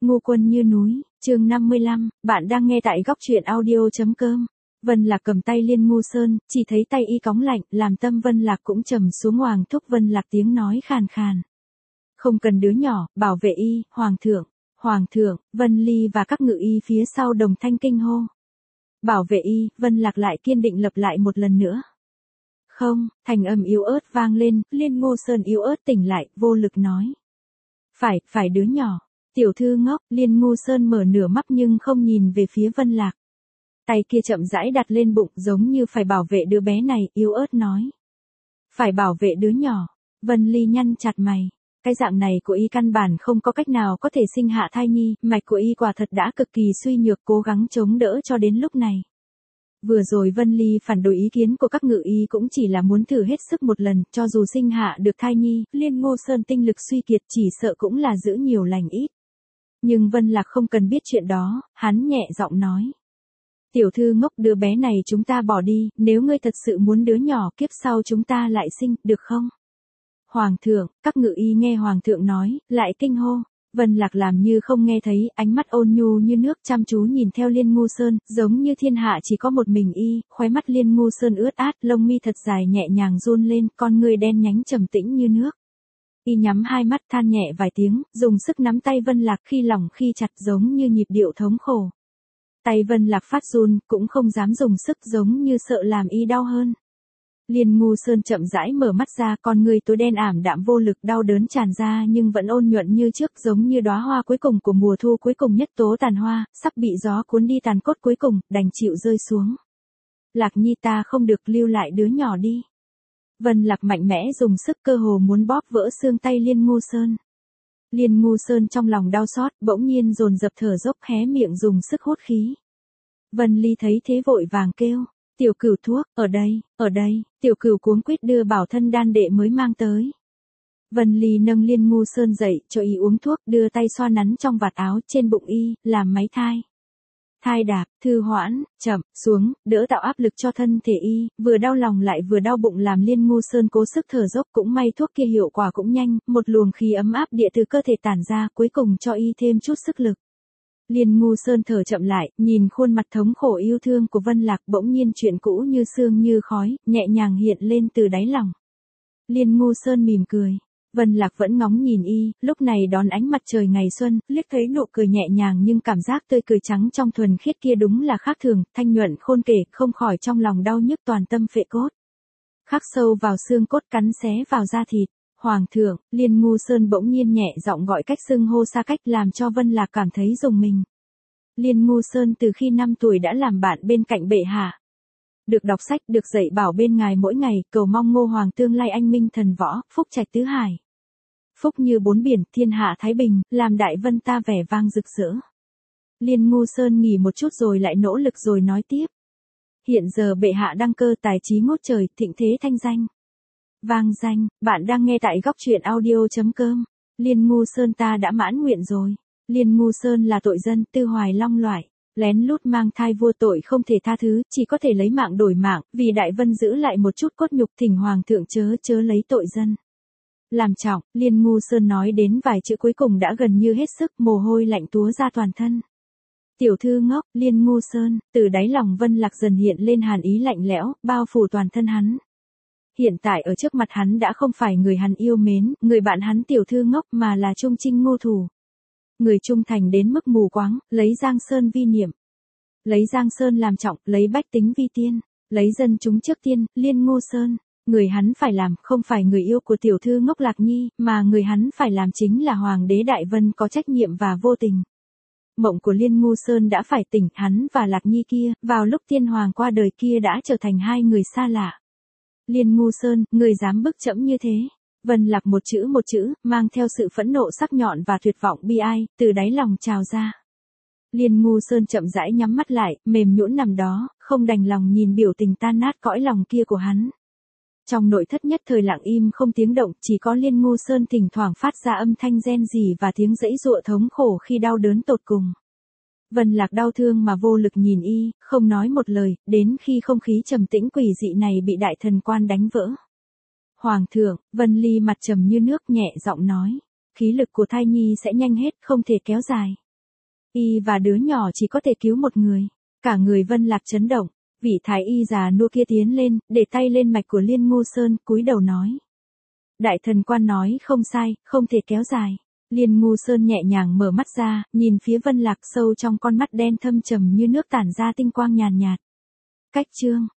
Ngu quân như núi, chương 55, bạn đang nghe tại góc truyện audio.com. Vân Lạc cầm tay Liên Ngu Sơn, chỉ thấy tay y cóng lạnh, làm tâm Vân Lạc cũng trầm xuống. Hoàng thúc. Vân Lạc tiếng nói khàn khàn. Không cần đứa nhỏ, bảo vệ y, Hoàng thượng. Hoàng thượng. Vân Ly và các ngự y phía sau đồng thanh kinh hô. Bảo vệ y. Vân Lạc lại kiên định lặp lại một lần nữa. Không, thành âm yếu ớt vang lên. Liên Ngu Sơn yếu ớt tỉnh lại, vô lực nói. Phải đứa nhỏ. Tiểu thư ngốc. Liên Ngu Sơn mở nửa mắt nhưng không nhìn về phía Vân Lạc. Tay kia chậm rãi đặt lên bụng, giống như phải bảo vệ đứa bé này, yếu ớt nói. Phải bảo vệ đứa nhỏ. Vân Ly nhăn chặt mày. Cái dạng này của y căn bản không có cách nào có thể sinh hạ thai nhi, mạch của y quả thật đã cực kỳ suy nhược, cố gắng chống đỡ cho đến lúc này. Vừa rồi Vân Ly phản đối ý kiến của các ngự y cũng chỉ là muốn thử hết sức một lần, cho dù sinh hạ được thai nhi, Liên Ngu Sơn tinh lực suy kiệt chỉ sợ cũng là giữ nhiều lành ít. Nhưng Vân Lạc không cần biết chuyện đó, hắn nhẹ giọng nói. Tiểu thư ngốc, đứa bé này chúng ta bỏ đi, nếu ngươi thật sự muốn đứa nhỏ, kiếp sau chúng ta lại sinh, được không? Hoàng thượng. Các ngự y nghe Hoàng thượng nói, lại kinh hô. Vân Lạc làm như không nghe thấy, ánh mắt ôn nhu như nước, chăm chú nhìn theo Liên Ngu Sơn, giống như thiên hạ chỉ có một mình y. Khóe mắt Liên Ngu Sơn ướt át, lông mi thật dài nhẹ nhàng run lên, con người đen nhánh trầm tĩnh như nước. Y nhắm hai mắt than nhẹ vài tiếng, dùng sức nắm tay Vân Lạc, khi lỏng khi chặt, giống như nhịp điệu thống khổ. Tay Vân Lạc phát run, cũng không dám dùng sức, giống như sợ làm y đau hơn. Liên Ngu Sơn chậm rãi mở mắt ra, con người tối đen ảm đạm vô lực, đau đớn tràn ra nhưng vẫn ôn nhuận như trước, giống như đóa hoa cuối cùng của mùa thu, cuối cùng nhất tố tàn hoa, sắp bị gió cuốn đi tàn cốt cuối cùng, đành chịu rơi xuống. Lạc Nhi, ta không được, lưu lại đứa nhỏ đi. Vân Lạc mạnh mẽ dùng sức, cơ hồ muốn bóp vỡ xương tay Liên Ngu Sơn. Liên Ngu Sơn trong lòng đau xót, bỗng nhiên dồn dập thở dốc, hé miệng dùng sức hút khí. Vân Ly thấy thế vội vàng kêu. Tiểu Cửu, thuốc, ở đây. Tiểu Cửu cuống quýt đưa bảo thân đan đệ mới mang tới. Vân Ly nâng Liên Ngu Sơn dậy, cho y uống thuốc, đưa tay xoa nắn trong vạt áo trên bụng y, làm máy thai. Thai đạp, thư hoãn, chậm, xuống, đỡ tạo áp lực cho thân thể y, vừa đau lòng lại vừa đau bụng làm Liên Ngu Sơn cố sức thở dốc, cũng may thuốc kia hiệu quả cũng nhanh, một luồng khí ấm áp địa từ cơ thể tản ra, cuối cùng cho y thêm chút sức lực. Liên Ngu Sơn thở chậm lại, nhìn khuôn mặt thống khổ yêu thương của Vân Lạc, bỗng nhiên chuyện cũ như sương như khói, nhẹ nhàng hiện lên từ đáy lòng. Liên Ngu Sơn mỉm cười. Vân Lạc vẫn ngóng nhìn y, lúc này đón ánh mặt trời ngày xuân, liếc thấy nụ cười nhẹ nhàng nhưng cảm giác tươi cười trắng trong thuần khiết kia đúng là khác thường, thanh nhuận khôn kể, không khỏi trong lòng đau nhức toàn tâm phệ cốt. Khắc sâu vào xương cốt, cắn xé vào da thịt. Hoàng thượng. Liên Ngu Sơn bỗng nhiên nhẹ giọng gọi cách xưng hô xa cách, làm cho Vân Lạc cảm thấy rùng mình. Liên Ngu Sơn từ khi 5 tuổi đã làm bạn bên cạnh bệ hạ. Được đọc sách, được dạy bảo bên ngài mỗi ngày, cầu mong Ngô Hoàng tương lai anh minh thần võ, phúc trạch tứ hải. Phúc như bốn biển, thiên hạ thái bình, làm đại vân ta vẻ vang rực rỡ. Liên Ngu Sơn nghỉ một chút rồi lại nỗ lực rồi nói tiếp. Hiện giờ bệ hạ đăng cơ, tài trí ngút trời, thịnh thế thanh danh. Vang danh. Bạn đang nghe tại góc truyện audio.com. Liên Ngu Sơn ta đã mãn nguyện rồi. Liên Ngu Sơn là tội dân, tư hoài long loại. Lén lút mang thai vua, tội không thể tha thứ, chỉ có thể lấy mạng đổi mạng, vì đại vân giữ lại một chút cốt nhục, thỉnh Hoàng thượng chớ lấy tội dân. Làm trọng. Liên Ngu Sơn nói đến vài chữ cuối cùng đã gần như hết sức, mồ hôi lạnh túa ra toàn thân. Tiểu thư ngốc. Liên Ngu Sơn. Từ đáy lòng Vân Lạc dần hiện lên hàn ý lạnh lẽo, bao phủ toàn thân hắn. Hiện tại ở trước mặt hắn đã không phải người hắn yêu mến, người bạn hắn tiểu thư ngốc, mà là trung trinh ngô thủ. Người trung thành đến mức mù quáng, lấy Giang Sơn vi niệm. Lấy Giang Sơn làm trọng, lấy bách tính vi tiên, lấy dân chúng trước tiên. Liên Ngu Sơn. Người hắn phải làm, không phải người yêu của tiểu thư ngốc Lạc Nhi, mà người hắn phải làm chính là Hoàng đế Đại Vân có trách nhiệm và vô tình. Mộng của Liên Ngu Sơn đã phải tỉnh, hắn và Lạc Nhi kia, vào lúc tiên hoàng qua đời kia đã trở thành hai người xa lạ. Liên Ngu Sơn, người dám bức trẫm như thế. Vân Lạc một chữ, mang theo sự phẫn nộ sắc nhọn và tuyệt vọng bi ai, từ đáy lòng trào ra. Liên Ngu Sơn chậm rãi nhắm mắt lại, mềm nhũn nằm đó, không đành lòng nhìn biểu tình tan nát cõi lòng kia của hắn. Trong nội thất nhất thời lặng im không tiếng động, chỉ có Liên Ngu Sơn thỉnh thoảng phát ra âm thanh rên rỉ và tiếng giãy giụa thống khổ khi đau đớn tột cùng. Vân Lạc đau thương mà vô lực nhìn y, không nói một lời, đến khi không khí trầm tĩnh quỷ dị này bị đại thần quan đánh vỡ. Hoàng thượng. Vân Ly mặt trầm như nước, nhẹ giọng nói. Khí lực của thai nhi sẽ nhanh hết, không thể kéo dài. Y và đứa nhỏ chỉ có thể cứu một người. Cả người Vân Lạc chấn động, vị thái y già nua kia tiến lên, để tay lên mạch của Liên Ngu Sơn, cúi đầu nói. Đại thần quan nói không sai, không thể kéo dài. Liên Ngu Sơn nhẹ nhàng mở mắt ra, nhìn phía Vân Lạc, sâu trong con mắt đen thâm trầm như nước tản ra tinh quang nhàn nhạt. Cách chương